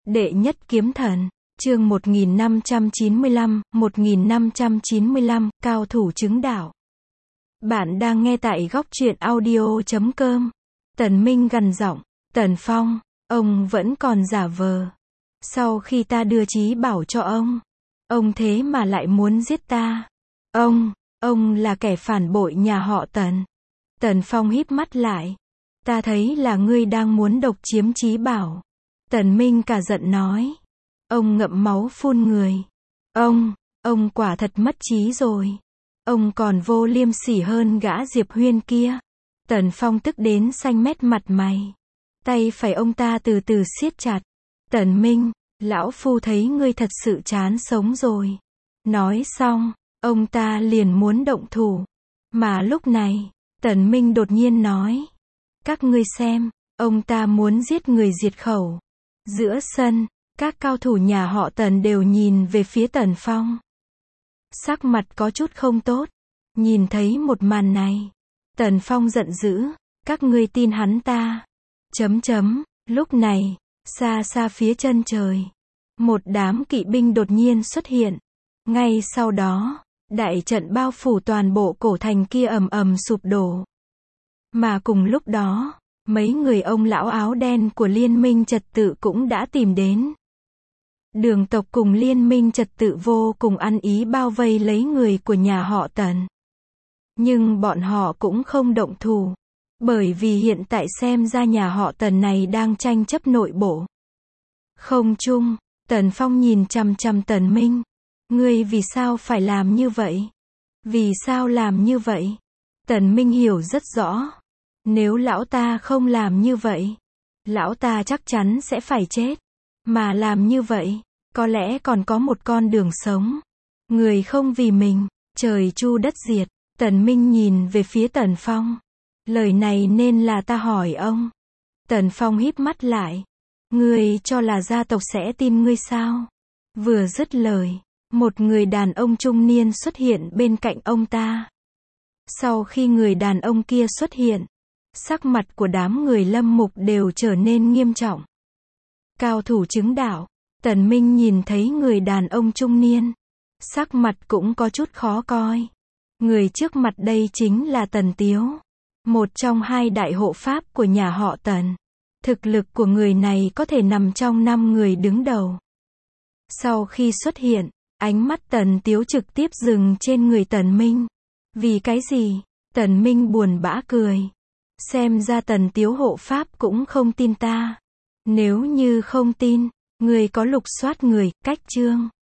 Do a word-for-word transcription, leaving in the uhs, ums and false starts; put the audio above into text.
Đệ nhất kiếm thần, chương một nghìn năm trăm chín mươi lăm, một nghìn năm trăm chín mươi lăm, cao thủ chứng đạo. Bạn đang nghe tại góc truyện audio chấm com. Tần Minh gằn giọng, Tần Phong, ông vẫn còn giả vờ. Sau khi ta đưa trí bảo cho ông, ông thế mà lại muốn giết ta. Ông, ông là kẻ phản bội nhà họ Tần. Tần Phong híp mắt lại. Ta thấy là ngươi đang muốn độc chiếm trí bảo. Tần Minh cả giận nói. Ông ngậm máu phun người. Ông, ông quả thật mất trí rồi. Ông còn vô liêm sỉ hơn gã Diệp Huyên kia. Tần Phong tức đến xanh mét mặt mày. Tay phải ông ta từ từ siết chặt. Tần Minh, lão phu thấy ngươi thật sự chán sống rồi. Nói xong, ông ta liền muốn động thủ. Mà lúc này, Tần Minh đột nhiên nói. Các ngươi xem, ông ta muốn giết người diệt khẩu. Giữa sân, các cao thủ nhà họ Tần đều nhìn về phía Tần Phong. Sắc mặt có chút không tốt. Nhìn thấy một màn này, Tần Phong giận dữ. Các ngươi tin hắn ta. Chấm chấm, lúc này, xa xa phía chân trời, một đám kỵ binh đột nhiên xuất hiện. Ngay sau đó, đại trận bao phủ toàn bộ cổ thành kia ầm ầm sụp đổ. Mà cùng lúc đó, mấy người ông lão áo đen của Liên minh Trật tự cũng đã tìm đến. Đường tộc cùng Liên minh Trật tự vô cùng ăn ý bao vây lấy người của nhà họ Tần. Nhưng bọn họ cũng không động thủ. Bởi vì hiện tại xem ra nhà họ Tần này đang tranh chấp nội bộ. Không chung, Tần Phong nhìn chằm chằm Tần Minh. Ngươi vì sao phải làm như vậy? Vì sao làm như vậy? Tần Minh hiểu rất rõ. Nếu lão ta không làm như vậy, lão ta chắc chắn sẽ phải chết. Mà làm như vậy, có lẽ còn có một con đường sống. Người không vì mình, trời chu đất diệt. Tần Minh nhìn về phía Tần Phong. Lời này nên là ta hỏi ông. Tần Phong híp mắt lại. Ngươi cho là gia tộc sẽ tin ngươi sao? Vừa dứt lời, một người đàn ông trung niên xuất hiện bên cạnh ông ta. Sau khi người đàn ông kia xuất hiện, sắc mặt của đám người Lâm Mục đều trở nên nghiêm trọng. Cao thủ chứng đạo. Tần Minh nhìn thấy người đàn ông trung niên, sắc mặt cũng có chút khó coi. Người trước mặt đây chính là Tần Tiếu, một trong hai đại hộ pháp của nhà họ Tần. Thực lực của người này có thể nằm trong năm người đứng đầu. Sau khi xuất hiện, ánh mắt Tần Tiếu trực tiếp dừng trên người Tần Minh. Vì cái gì? Tần Minh buồn bã cười. Xem ra Tần Tiếu hộ pháp cũng không tin ta. Nếu như không tin, người có lục soát người, cách chương.